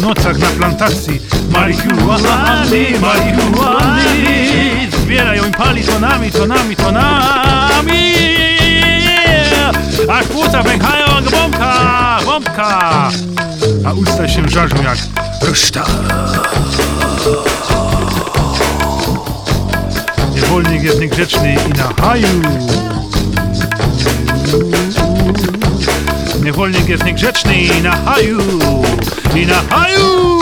nocach na plantacji marihuany, marihuany. Zbierają i pali tonami, tonami, tonami. A płuca pękają jak bombka, bombka. A usta się żarzą jak reszta. Niewolnik jest niegrzeczny i na haju. Niewolnik jest niegrzeczny i na haju. I na haju.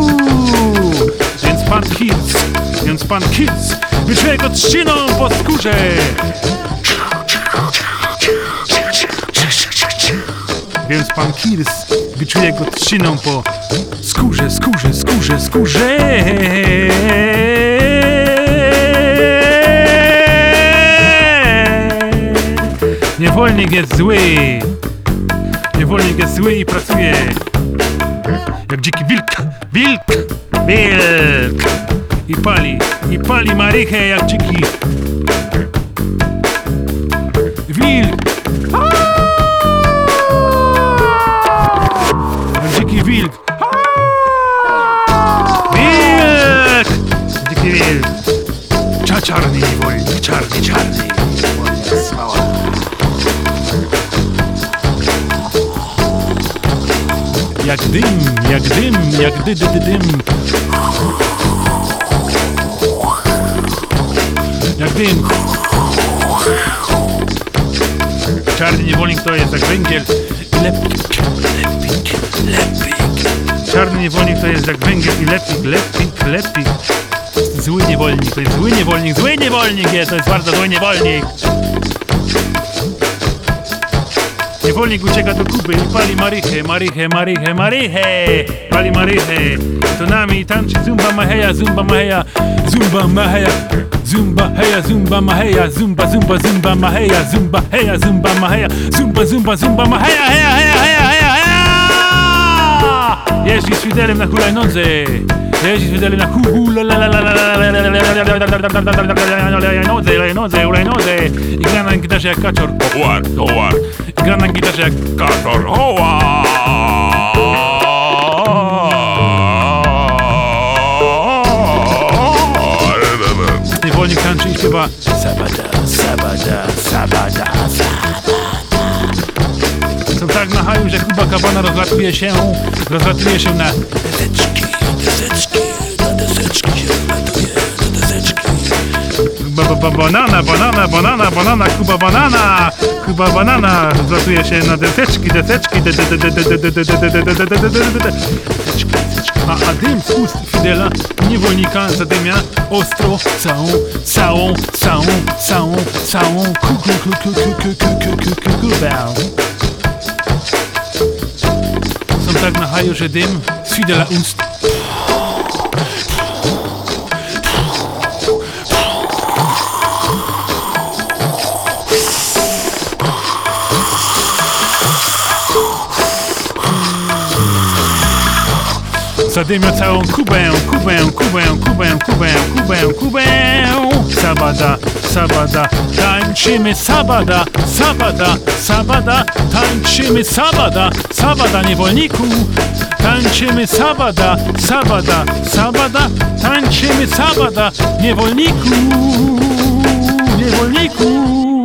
Więc pan Kids wyczuje go trzciną po skórze. Więc pan Kirs wyczuje go trzciną po skórze, skórze, skórze, skórze. Niewolnik jest zły. Niewolnik jest zły i pracuje jak dziki wilk, wilk, wilk. I pali marychę jak dziki wilk. Dziki wilk. Wilk! Dziki wilk. Czarny niewolnik, czarny, czarny. Jak dym, jak dym, jak dym. Jak dym. Czarny niewolnik to jest jak węgiel i lepik, lepik, lepik. Czarny niewolnik to jest jak węgiel i lepik, lepik, lepik. Zły niewolnik, to jest zły niewolnik, zły niewolnik jest, to jest bardzo zły niewolnik. Niewolnik ucieka do Kuby i pali marychę, marychę, marychę, marychę. Pali marychę. Tonami tańczy zumba maheja, zumba maheja, zumba maheja. Zumba heja, zumba maheja, zumba, zumba, zumba maheja, zumba heja, zumba maheja, zumba, zumba, zumba maheja, heja, heja, heja, heja, heja. Jeździ z Fidelem na hulajnodze. Jeździ z Fidelem na hulajnodze. I gra na gitarze jak kaczor. I gra na gitarze jak kaczor. Niewolnik tańczy i śpiewa sabada, sabada, sabada, sabada. Są tak na haju, że Kuba Kabana rozlatuje się na deseczki, deseczki, na deseczki się rozlatuje, na deseczki. Banana, banana, banana, banana, Kuba banana, Kuba banana rozlatuje się na deseczki, deseczki, a dym z ust Fidela niewolnika zadymia ostro całą kubę. Są tak na haju, że dym z Fidela ust zadymia całą Kubę. Sabada, sabada, tańczymy sabada, sabada, sabada, tańczymy sabada, sabada niewolniku. Tańczymy sabada, sabada, sabada, tańczymy sabada niewolniku, niewolniku.